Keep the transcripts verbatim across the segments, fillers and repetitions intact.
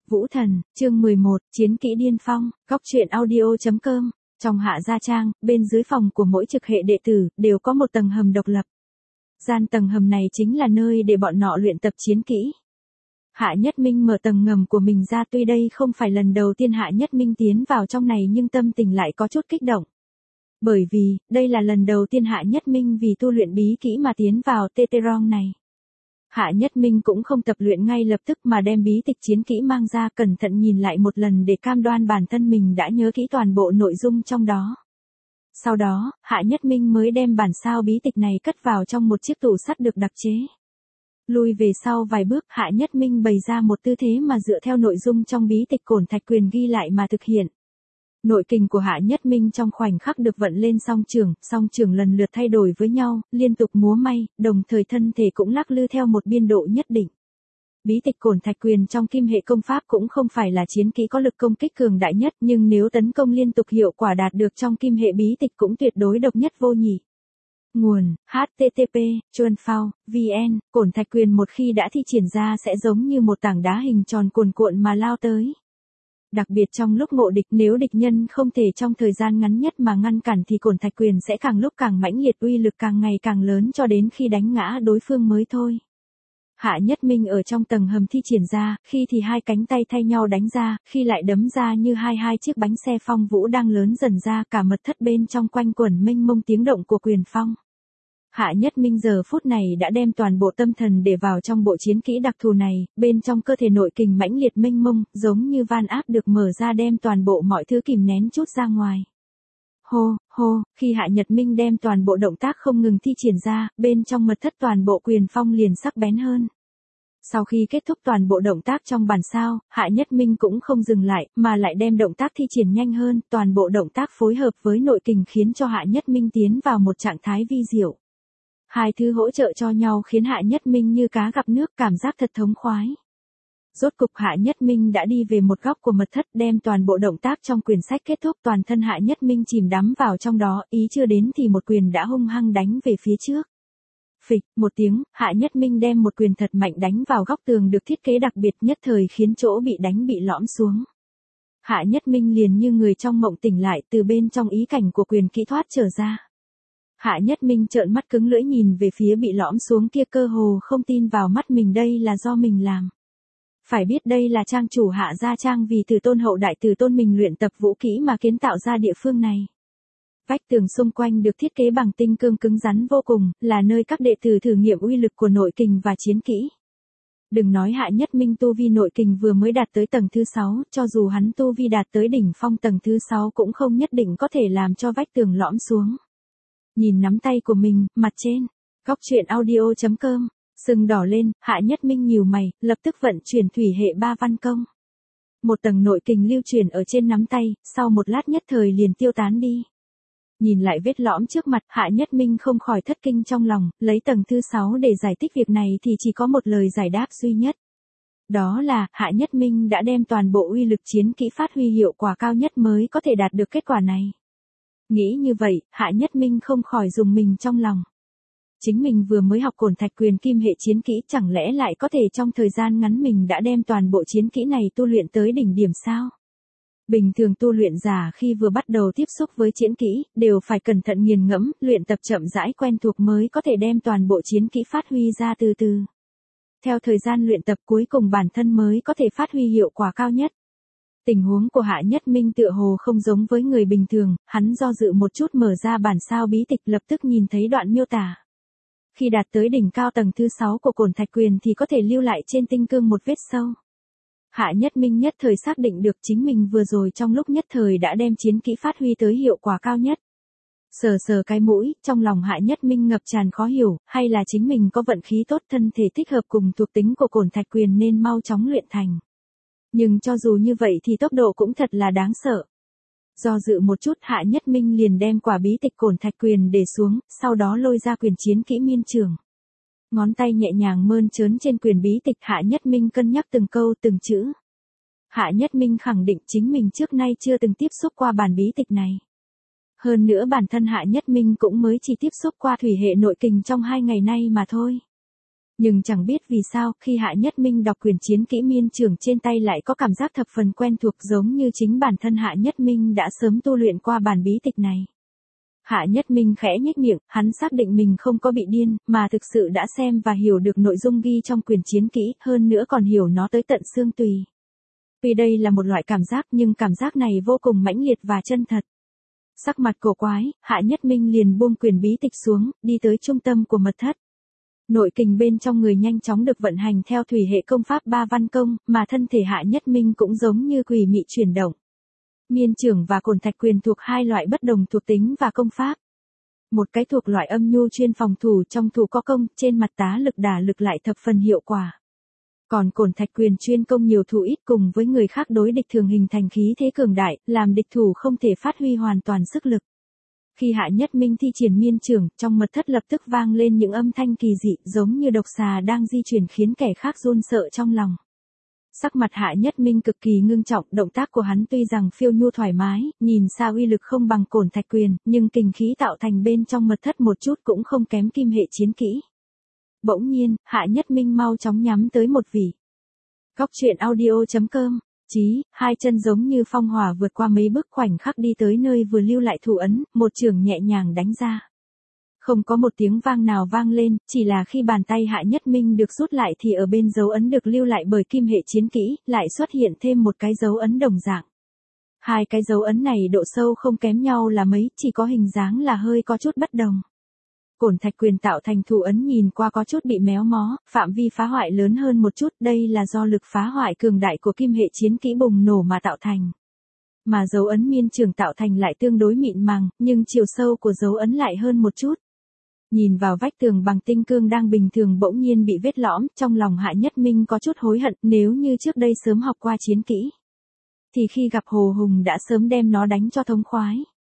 Vũ Thần, chương mười một, Chiến kỹ điên phong, góc truyện audio.com. Trong Hạ Gia Trang, bên dưới phòng của mỗi trực hệ đệ tử, đều có một tầng hầm độc lập. Gian tầng hầm này chính là nơi để bọn nọ luyện tập chiến kỹ. Hạ Nhất Minh mở tầng ngầm của mình ra, tuy đây không phải lần đầu tiên Hạ Nhất Minh tiến vào trong này nhưng tâm tình lại có chút kích động. Bởi vì, đây là lần đầu tiên Hạ Nhất Minh vì tu luyện bí kỹ mà tiến vào Teteron này. Hạ Nhất Minh cũng không tập luyện ngay lập tức mà đem bí tịch chiến kỹ mang ra, cẩn thận nhìn lại một lần để cam đoan bản thân mình đã nhớ kỹ toàn bộ nội dung trong đó. Sau đó, Hạ Nhất Minh mới đem bản sao bí tịch này cất vào trong một chiếc tủ sắt được đặc chế. Lùi về sau vài bước, Hạ Nhất Minh bày ra một tư thế mà dựa theo nội dung trong bí tịch Cổn Thạch Quyền ghi lại mà thực hiện. Nội kình của Hạ Nhất Minh trong khoảnh khắc được vận lên song trường, song trường lần lượt thay đổi với nhau, liên tục múa may, đồng thời thân thể cũng lắc lư theo một biên độ nhất định. Bí tịch Cổn Thạch Quyền trong kim hệ công pháp cũng không phải là chiến kỹ có lực công kích cường đại nhất, nhưng nếu tấn công liên tục hiệu quả đạt được trong kim hệ bí tịch cũng tuyệt đối độc nhất vô nhị. Nguồn: H T T P Chuan Phao V N. Cổn Thạch Quyền một khi đã thi triển ra sẽ giống như một tảng đá hình tròn cuồn cuộn mà lao tới. Đặc biệt trong lúc ngộ địch, nếu địch nhân không thể trong thời gian ngắn nhất mà ngăn cản thì Cổn Thạch Quyền sẽ càng lúc càng mãnh liệt, uy lực càng ngày càng lớn cho đến khi đánh ngã đối phương mới thôi. Hạ Nhất Minh ở trong tầng hầm thi triển ra, khi thì hai cánh tay thay nhau đánh ra, khi lại đấm ra như hai hai chiếc bánh xe phong vũ đang lớn dần ra, cả mật thất bên trong quanh quẩn mênh mông tiếng động của quyền phong. Hạ Nhất Minh giờ phút này đã đem toàn bộ tâm thần để vào trong bộ chiến kỹ đặc thù này, bên trong cơ thể nội kình mãnh liệt mênh mông, giống như van áp được mở ra đem toàn bộ mọi thứ kìm nén chút ra ngoài. Hô, hô, khi Hạ Nhất Minh đem toàn bộ động tác không ngừng thi triển ra, bên trong mật thất toàn bộ quyền phong liền sắc bén hơn. Sau khi kết thúc toàn bộ động tác trong bản sao, Hạ Nhất Minh cũng không dừng lại, mà lại đem động tác thi triển nhanh hơn, toàn bộ động tác phối hợp với nội kình khiến cho Hạ Nhất Minh tiến vào một trạng thái vi diệu. Hai thứ hỗ trợ cho nhau khiến Hạ Nhất Minh như cá gặp nước, cảm giác thật thống khoái. Rốt cục Hạ Nhất Minh đã đi về một góc của mật thất, đem toàn bộ động tác trong quyển sách kết thúc, toàn thân Hạ Nhất Minh chìm đắm vào trong đó, ý chưa đến thì một quyền đã hung hăng đánh về phía trước. Phịch, một tiếng, Hạ Nhất Minh đem một quyền thật mạnh đánh vào góc tường được thiết kế đặc biệt, nhất thời khiến chỗ bị đánh bị lõm xuống. Hạ Nhất Minh liền như người trong mộng tỉnh lại, từ bên trong ý cảnh của quyền kỹ thoát trở ra. Hạ Nhất Minh trợn mắt cứng lưỡi nhìn về phía bị lõm xuống kia, cơ hồ không tin vào mắt mình, đây là do mình làm. Phải biết đây là trang chủ Hạ Gia Trang vì Từ Tôn hậu đại Từ Tôn mình luyện tập vũ kỹ mà kiến tạo ra địa phương này. Vách tường xung quanh được thiết kế bằng tinh cương cứng rắn vô cùng, là nơi các đệ tử thử nghiệm uy lực của nội kình và chiến kỹ. Đừng nói Hạ Nhất Minh tu vi nội kình vừa mới đạt tới tầng thứ sáu, cho dù hắn tu vi đạt tới đỉnh phong tầng thứ sáu cũng không nhất định có thể làm cho vách tường lõm xuống. Nhìn nắm tay của mình, mặt trên, góc truyện audio.com, sưng đỏ lên, Hạ Nhất Minh nhíu mày, lập tức vận chuyển thủy hệ ba văn công. Một tầng nội kình lưu chuyển ở trên nắm tay, sau một lát nhất thời liền tiêu tán đi. Nhìn lại vết lõm trước mặt, Hạ Nhất Minh không khỏi thất kinh trong lòng, lấy tầng thứ sáu để giải thích việc này thì chỉ có một lời giải đáp duy nhất. Đó là, Hạ Nhất Minh đã đem toàn bộ uy lực chiến kỹ phát huy hiệu quả cao nhất mới có thể đạt được kết quả này. Nghĩ như vậy, Hạ Nhất Minh không khỏi rùng mình trong lòng. Chính mình vừa mới học Cổn Thạch Quyền kim hệ chiến kỹ, chẳng lẽ lại có thể trong thời gian ngắn mình đã đem toàn bộ chiến kỹ này tu luyện tới đỉnh điểm sao? Bình thường tu luyện giả khi vừa bắt đầu tiếp xúc với chiến kỹ, đều phải cẩn thận nghiền ngẫm, luyện tập chậm rãi quen thuộc mới có thể đem toàn bộ chiến kỹ phát huy ra từ từ. Theo thời gian luyện tập cuối cùng bản thân mới có thể phát huy hiệu quả cao nhất. Tình huống của Hạ Nhất Minh tựa hồ không giống với người bình thường, hắn do dự một chút mở ra bản sao bí tịch, lập tức nhìn thấy đoạn miêu tả. Khi đạt tới đỉnh cao tầng thứ sáu của Cổn Thạch Quyền thì có thể lưu lại trên tinh cương một vết sâu. Hạ Nhất Minh nhất thời xác định được chính mình vừa rồi trong lúc nhất thời đã đem chiến kỹ phát huy tới hiệu quả cao nhất. Sờ sờ cái mũi, trong lòng Hạ Nhất Minh ngập tràn khó hiểu, hay là chính mình có vận khí tốt, thân thể thích hợp cùng thuộc tính của Cổn Thạch Quyền nên mau chóng luyện thành. Nhưng cho dù như vậy thì tốc độ cũng thật là đáng sợ. Do dự một chút, Hạ Nhất Minh liền đem quả bí tịch Cổn Thạch Quyền để xuống, sau đó lôi ra quyền chiến kỹ miên trường. Ngón tay nhẹ nhàng mơn trớn trên quyền bí tịch, Hạ Nhất Minh cân nhắc từng câu từng chữ. Hạ Nhất Minh khẳng định chính mình trước nay chưa từng tiếp xúc qua bản bí tịch này. Hơn nữa bản thân Hạ Nhất Minh cũng mới chỉ tiếp xúc qua thủy hệ nội kình trong hai ngày nay mà thôi. Nhưng chẳng biết vì sao, khi Hạ Nhất Minh đọc quyển chiến kỹ miên trưởng trên tay lại có cảm giác thập phần quen thuộc, giống như chính bản thân Hạ Nhất Minh đã sớm tu luyện qua bản bí tịch này. Hạ Nhất Minh khẽ nhếch miệng, hắn xác định mình không có bị điên, mà thực sự đã xem và hiểu được nội dung ghi trong quyển chiến kỹ, hơn nữa còn hiểu nó tới tận xương tùy. Vì đây là một loại cảm giác nhưng cảm giác này vô cùng mãnh liệt và chân thật. Sắc mặt cổ quái, Hạ Nhất Minh liền buông quyển bí tịch xuống, đi tới trung tâm của mật thất. Nội kình bên trong người nhanh chóng được vận hành theo thủy hệ công pháp ba văn công, mà thân thể Hạ Nhất Minh cũng giống như quỷ mị chuyển động. Miên trưởng và cổn thạch quyền thuộc hai loại bất đồng thuộc tính và công pháp. Một cái thuộc loại âm nhu chuyên phòng thủ, trong thủ có công, trên mặt tá lực đả lực lại thập phần hiệu quả. Còn cổn thạch quyền chuyên công nhiều thủ ít, cùng với người khác đối địch thường hình thành khí thế cường đại, làm địch thủ không thể phát huy hoàn toàn sức lực. Khi Hạ Nhất Minh thi triển miên trưởng, trong mật thất lập tức vang lên những âm thanh kỳ dị, giống như độc xà đang di chuyển, khiến kẻ khác run sợ trong lòng. Sắc mặt Hạ Nhất Minh cực kỳ ngưng trọng, động tác của hắn tuy rằng phiêu nhu thoải mái, nhìn xa uy lực không bằng cổn thạch quyền, nhưng kình khí tạo thành bên trong mật thất một chút cũng không kém kim hệ chiến kỹ. Bỗng nhiên, Hạ Nhất Minh mau chóng nhắm tới một vị. Góc truyện audio chấm com. Chí, hai chân giống như phong hỏa vượt qua mấy bước, khoảnh khắc đi tới nơi vừa lưu lại thủ ấn, một chưởng nhẹ nhàng đánh ra. Không có một tiếng vang nào vang lên, chỉ là khi bàn tay Hạ Nhất Minh được rút lại thì ở bên dấu ấn được lưu lại bởi kim hệ chiến kỹ, lại xuất hiện thêm một cái dấu ấn đồng dạng. Hai cái dấu ấn này độ sâu không kém nhau là mấy, chỉ có hình dáng là hơi có chút bất đồng. Cổn thạch quyền tạo thành thủ ấn nhìn qua có chút bị méo mó, phạm vi phá hoại lớn hơn một chút, đây là do lực phá hoại cường đại của kim hệ chiến kỹ bùng nổ mà tạo thành. Mà dấu ấn miên trường tạo thành lại tương đối mịn màng, nhưng chiều sâu của dấu ấn lại hơn một chút. Nhìn vào vách tường bằng tinh cương đang bình thường bỗng nhiên bị vết lõm, trong lòng Hạ Nhất Minh có chút hối hận, nếu như trước đây sớm học qua chiến kỹ, thì khi gặp Hồ Hùng đã sớm đem nó đánh cho thống khoái.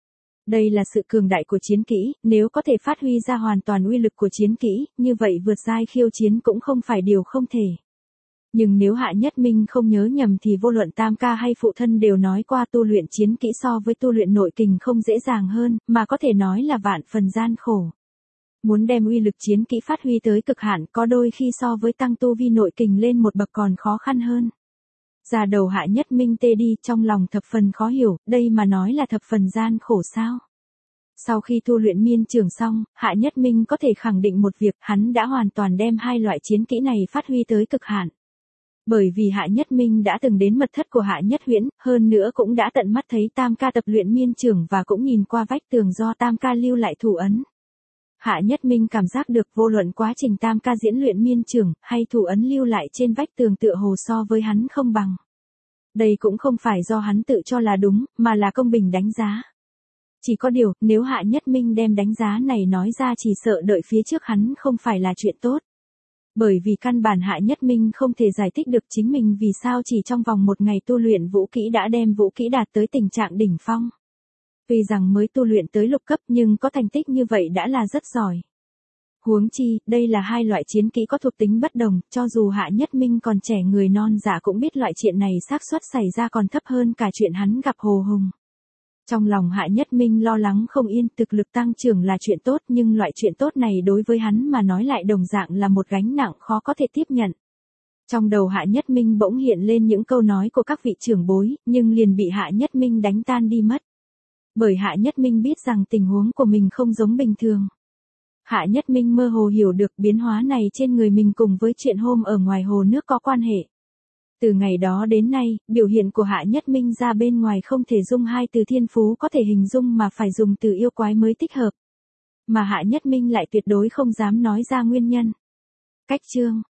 Đây là sự cường đại của chiến kỹ, nếu có thể phát huy ra hoàn toàn uy lực của chiến kỹ, như vậy vượt giai khiêu chiến cũng không phải điều không thể. Nhưng nếu Hạ Nhất Minh không nhớ nhầm thì vô luận tam ca hay phụ thân đều nói qua tu luyện chiến kỹ so với tu luyện nội kình không dễ dàng hơn, mà có thể nói là vạn phần gian khổ. Muốn đem uy lực chiến kỹ phát huy tới cực hạn có đôi khi so với tăng tu vi nội kình lên một bậc còn khó khăn hơn. Già đầu Hạ Nhất Minh tê đi, trong lòng thập phần khó hiểu, đây mà nói là thập phần gian khổ sao? Sau khi tu luyện miên trưởng xong, Hạ Nhất Minh có thể khẳng định một việc, hắn đã hoàn toàn đem hai loại chiến kỹ này phát huy tới cực hạn. Bởi vì Hạ Nhất Minh đã từng đến mật thất của Hạ Nhất Huyễn, hơn nữa cũng đã tận mắt thấy tam ca tập luyện miên trưởng và cũng nhìn qua vách tường do tam ca lưu lại thủ ấn. Hạ Nhất Minh cảm giác được vô luận quá trình tam ca diễn luyện miên trưởng, hay thủ ấn lưu lại trên vách tường tựa hồ so với hắn không bằng. Đây cũng không phải do hắn tự cho là đúng, mà là công bình đánh giá. Chỉ có điều, nếu Hạ Nhất Minh đem đánh giá này nói ra chỉ sợ đợi phía trước hắn không phải là chuyện tốt. Bởi vì căn bản Hạ Nhất Minh không thể giải thích được chính mình vì sao chỉ trong vòng một ngày tu luyện vũ kỹ đã đem vũ kỹ đạt tới tình trạng đỉnh phong. Tuy rằng mới tu luyện tới lục cấp nhưng có thành tích như vậy đã là rất giỏi. Huống chi, đây là hai loại chiến kỹ có thuộc tính bất đồng, cho dù Hạ Nhất Minh còn trẻ người non dạ cũng biết loại chuyện này xác suất xảy ra còn thấp hơn cả chuyện hắn gặp Hồ Hùng. Trong lòng Hạ Nhất Minh lo lắng không yên, thực lực tăng trưởng là chuyện tốt nhưng loại chuyện tốt này đối với hắn mà nói lại đồng dạng là một gánh nặng khó có thể tiếp nhận. Trong đầu Hạ Nhất Minh bỗng hiện lên những câu nói của các vị trưởng bối, nhưng liền bị Hạ Nhất Minh đánh tan đi mất. Bởi Hạ Nhất Minh biết rằng tình huống của mình không giống bình thường. Hạ Nhất Minh mơ hồ hiểu được biến hóa này trên người mình cùng với chuyện hôm ở ngoài hồ nước có quan hệ. Từ ngày đó đến nay, biểu hiện của Hạ Nhất Minh ra bên ngoài không thể dùng hai từ thiên phú có thể hình dung mà phải dùng từ yêu quái mới thích hợp. Mà Hạ Nhất Minh lại tuyệt đối không dám nói ra nguyên nhân. Cách chương